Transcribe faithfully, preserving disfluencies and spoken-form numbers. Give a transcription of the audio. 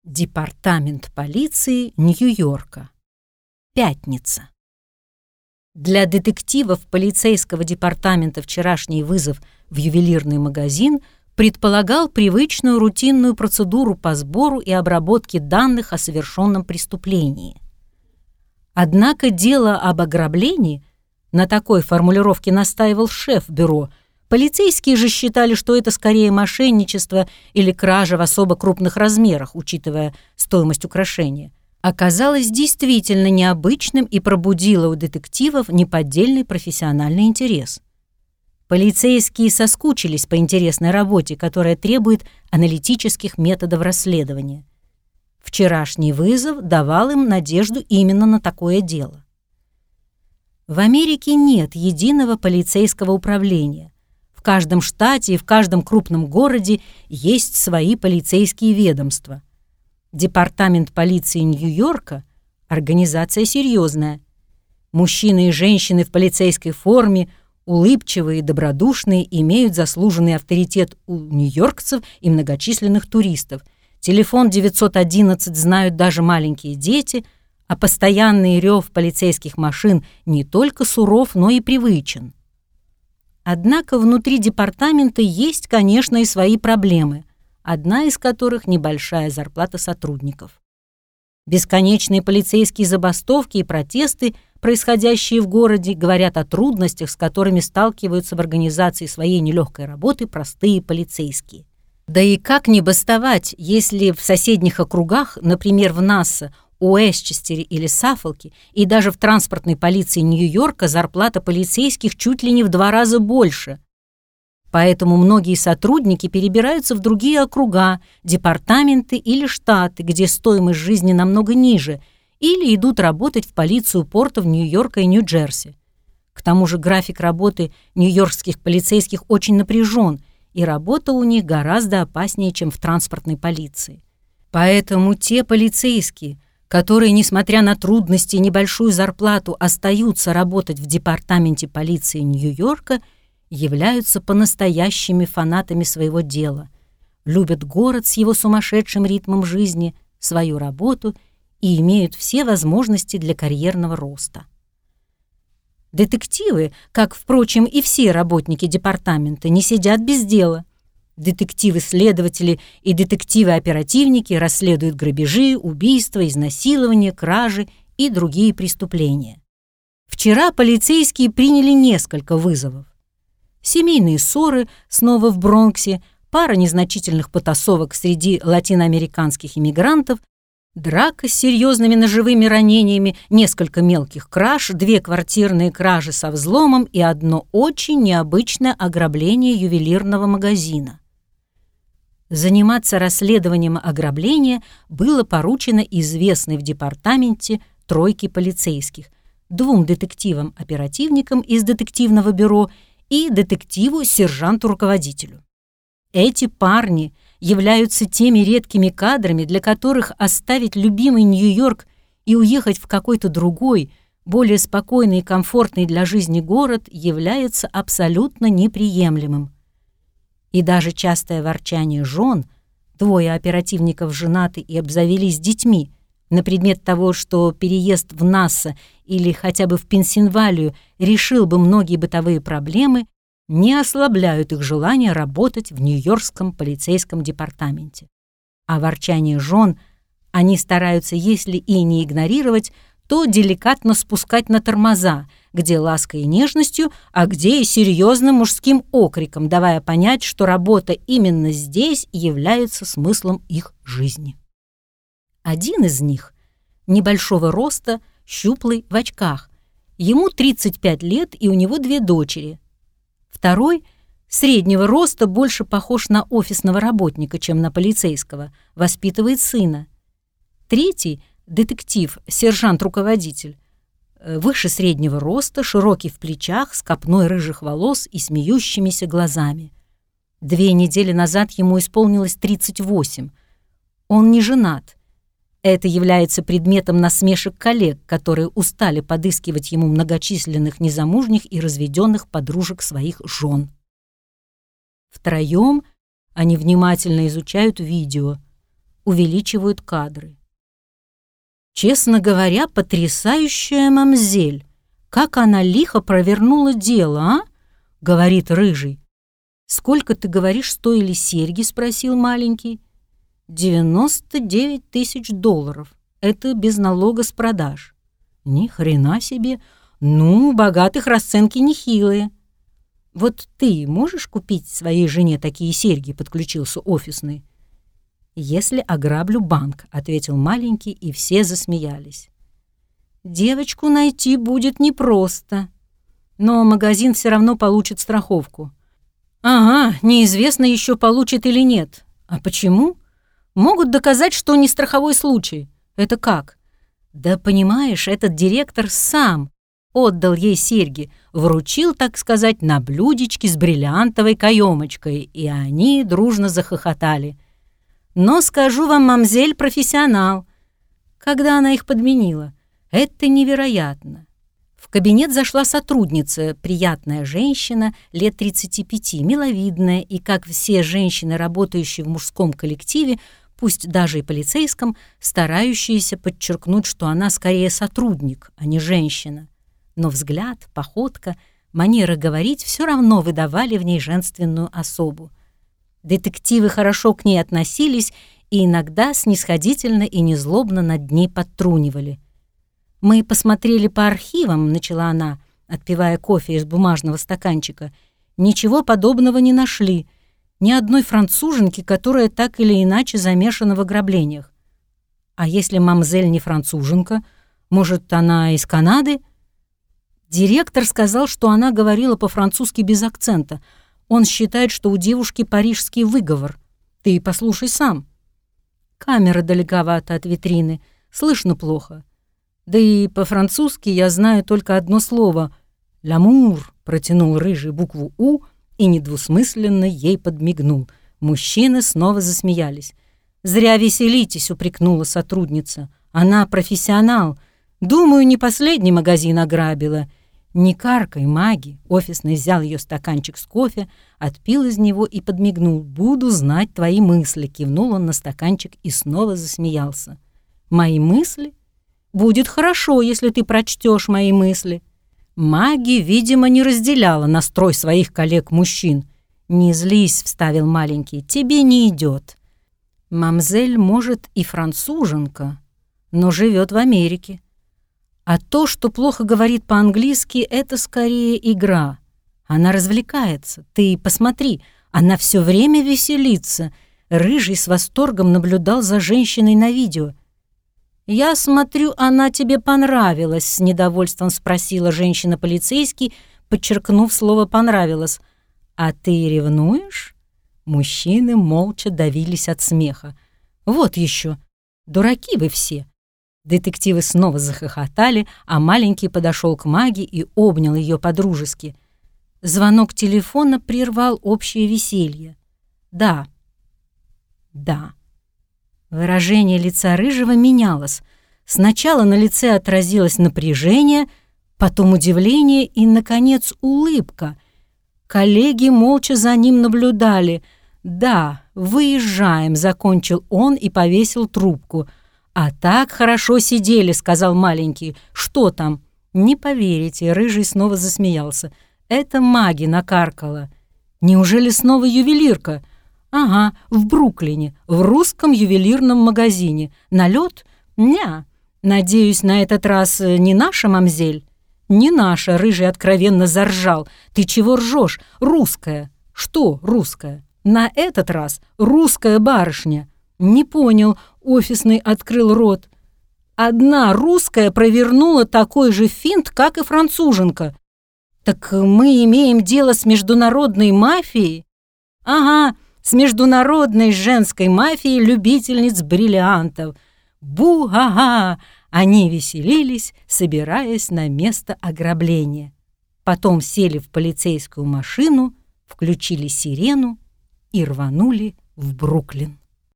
Департамент полиции Нью-Йорка. Пятница. Для детективов полицейского департамента вчерашний вызов в ювелирный магазин предполагал привычную рутинную процедуру по сбору и обработке данных о совершенном преступлении. Однако дело об ограблении, на такой формулировке настаивал шеф бюро, полицейские же считали, что это скорее мошенничество или кража в особо крупных размерах, учитывая стоимость украшения, оказалось действительно необычным и пробудило у детективов неподдельный профессиональный интерес. Полицейские соскучились по интересной работе, которая требует аналитических методов расследования. Вчерашний вызов давал им надежду именно на такое дело. В Америке нет единого полицейского управления. В каждом штате и в каждом крупном городе есть свои полицейские ведомства. Департамент полиции Нью-Йорка – организация серьезная. Мужчины и женщины в полицейской форме, улыбчивые и добродушные, имеют заслуженный авторитет у нью-йоркцев и многочисленных туристов. Телефон девятьсот одиннадцать знают даже маленькие дети, а постоянный рев полицейских машин не только суров, но и привычен. Однако внутри департамента есть, конечно, и свои проблемы, одна из которых – небольшая зарплата сотрудников. Бесконечные полицейские забастовки и протесты, происходящие в городе, говорят о трудностях, с которыми сталкиваются в организации своей нелегкой работы простые полицейские. Да и как не бастовать, если в соседних округах, например, в Нассо, Уэстчестере или Саффолке, и даже в транспортной полиции Нью-Йорка зарплата полицейских чуть ли не в два раза больше. Поэтому многие сотрудники перебираются в другие округа, департаменты или штаты, где стоимость жизни намного ниже, или идут работать в полицию портов Нью-Йорка и Нью-Джерси. К тому же график работы нью-йоркских полицейских очень напряжен, и работа у них гораздо опаснее, чем в транспортной полиции. Поэтому те полицейские, которые, несмотря на трудности и небольшую зарплату, остаются работать в департаменте полиции Нью-Йорка, являются по-настоящими фанатами своего дела, любят город с его сумасшедшим ритмом жизни, свою работу и имеют все возможности для карьерного роста. Детективы, как, впрочем, и все работники департамента, не сидят без дела. Детективы-следователи и детективы-оперативники расследуют грабежи, убийства, изнасилования, кражи и другие преступления. Вчера полицейские приняли несколько вызовов. Семейные ссоры снова в Бронксе, пара незначительных потасовок среди латиноамериканских иммигрантов, драка с серьезными ножевыми ранениями, несколько мелких краж, две квартирные кражи со взломом и одно очень необычное ограбление ювелирного магазина. Заниматься расследованием ограбления было поручено известной в департаменте тройке полицейских, двум детективам-оперативникам из детективного бюро и детективу-сержанту-руководителю. Эти парни являются теми редкими кадрами, для которых оставить любимый Нью-Йорк и уехать в какой-то другой, более спокойный и комфортный для жизни город является абсолютно неприемлемым. И даже частое ворчание жен, двое оперативников женаты и обзавелись детьми, на предмет того, что переезд в Нассо или хотя бы в Пенсильванию решил бы многие бытовые проблемы, не ослабляют их желание работать в Нью-Йоркском полицейском департаменте. А ворчание жен они стараются, если и не игнорировать, то деликатно спускать на тормоза, где лаской и нежностью, а где и серьезным мужским окриком, давая понять, что работа именно здесь является смыслом их жизни. Один из них, небольшого роста, щуплый, в очках. Ему тридцать пять лет, и у него две дочери. Второй, среднего роста, больше похож на офисного работника, чем на полицейского, воспитывает сына. Третий, детектив, сержант-руководитель, выше среднего роста, широкий в плечах, с копной рыжих волос и смеющимися глазами. Две недели назад ему исполнилось тридцать восемь. Он не женат. Это является предметом насмешек коллег, которые устали подыскивать ему многочисленных незамужних и разведенных подружек своих жен. Втроем они внимательно изучают видео. увеличивают кадры. «Честно говоря, потрясающая мамзель! Как она лихо провернула дело, а?» — говорит Рыжий. «Сколько, ты говоришь, стоили серьги?» — спросил маленький. «девяносто девять тысяч долларов. Это без налога с продаж». «Ни хрена себе! Ну, богатых расценки нехилые». «Вот ты можешь купить своей жене такие серьги?» — подключился офисный. «Если ограблю банк», — ответил маленький, и все засмеялись. «Девочку найти будет непросто, но магазин все равно получит страховку». «Ага, неизвестно еще, получит или нет. А почему? Могут доказать, что не страховой случай. Это как?» «Да понимаешь, этот директор сам отдал ей серьги, вручил, так сказать, на блюдечке с бриллиантовой каемочкой, и они дружно захохотали. Но скажу вам, мамзель профессионал. Когда она их подменила, это невероятно». В кабинет зашла сотрудница, приятная женщина, лет тридцати пяти, миловидная, и, как все женщины, работающие в мужском коллективе, пусть даже и полицейском, старающиеся подчеркнуть, что она скорее сотрудник, а не женщина. Но взгляд, походка, манера говорить все равно выдавали в ней женственную особу. Детективы хорошо к ней относились и иногда снисходительно и незлобно над ней подтрунивали. «Мы посмотрели по архивам», — начала она, отпивая кофе из бумажного стаканчика. «Ничего подобного не нашли. Ни одной француженки, которая так или иначе замешана в ограблениях. А если мамзель не француженка, может, она из Канады?» Директор сказал, что она говорила по-французски без акцента. Он считает, что у девушки парижский выговор. Ты послушай сам. Камера далековато от витрины, слышно плохо. Да и по-французски я знаю только одно слово. «Л'амур», протянул Рыжий букву «У» и недвусмысленно ей подмигнул. Мужчины снова засмеялись. «Зря веселитесь», — упрекнула сотрудница. «Она профессионал. Думаю, не последний магазин ограбила». «Не каркай, маги!» Офисный взял ее стаканчик с кофе, отпил из него и подмигнул. «Буду знать твои мысли», — кивнул он на стаканчик и снова засмеялся. «Мои мысли? Будет хорошо, если ты прочтешь мои мысли». Маги, видимо, не разделяла настрой своих коллег-мужчин. «Не злись», — вставил маленький, — «тебе не идет. Мамзель, может, и француженка, но живет в Америке. А то, что плохо говорит по-английски, это скорее игра. Она развлекается. Ты посмотри, она все время веселится». Рыжий с восторгом наблюдал за женщиной на видео. «Я смотрю, она тебе понравилась», — с недовольством спросила женщина-полицейский, подчеркнув слово «понравилось». «А ты ревнуешь?» Мужчины молча давились от смеха. «Вот еще! Дураки вы все!» Детективы снова захохотали, а маленький подошел к Маге и обнял ее по-дружески. Звонок телефона прервал общее веселье. «Да, да». Выражение лица Рыжего менялось. Сначала на лице отразилось напряжение, потом удивление и, наконец, улыбка. Коллеги молча за ним наблюдали. «Да, выезжаем», — закончил он и повесил трубку. «А так хорошо сидели», — сказал маленький. «Что там?» «Не поверите», — Рыжий снова засмеялся. «Это Маги накаркала». «Неужели снова ювелирка?» «Ага, в Бруклине, в русском ювелирном магазине. Налет? Ня. Надеюсь, на этот раз не наша мамзель?» «Не наша», — Рыжий откровенно заржал. «Ты чего ржешь? Русская». «Что русская?» «На этот раз русская барышня». «Не понял», — офисный открыл рот. «Одна русская провернула такой же финт, как и француженка». «Так мы имеем дело с международной мафией?» «Ага, с международной женской мафией любительниц бриллиантов». «Бу-га-га!» Они веселились, собираясь на место ограбления. Потом сели в полицейскую машину, включили сирену и рванули в Бруклин.